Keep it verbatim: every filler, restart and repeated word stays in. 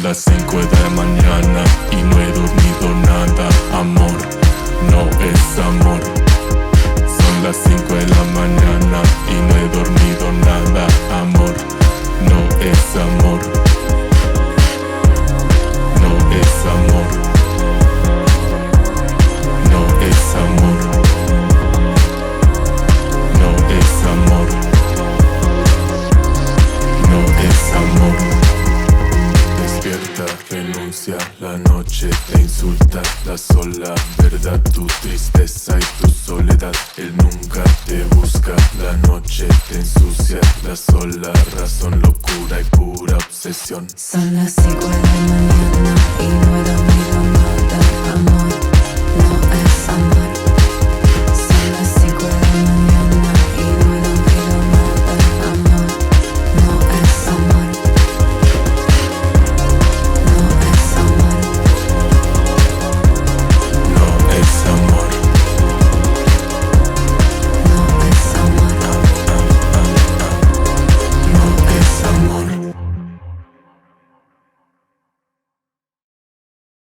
las cinco de la mañana y no he dormido nada. Amor, no es amor. Son las cinco de la mañana y no he dormido nada. Amor, no es amor. No es amor. No es amor. No es amor. No es amor. Despierta, renuncia, la noche te insulta. La sola verdad, tu tristeza y tu soledad. Él nunca te busca, la noche te ensucia. La sola razón, locura y pura obsesión. Son las cinco de la mañana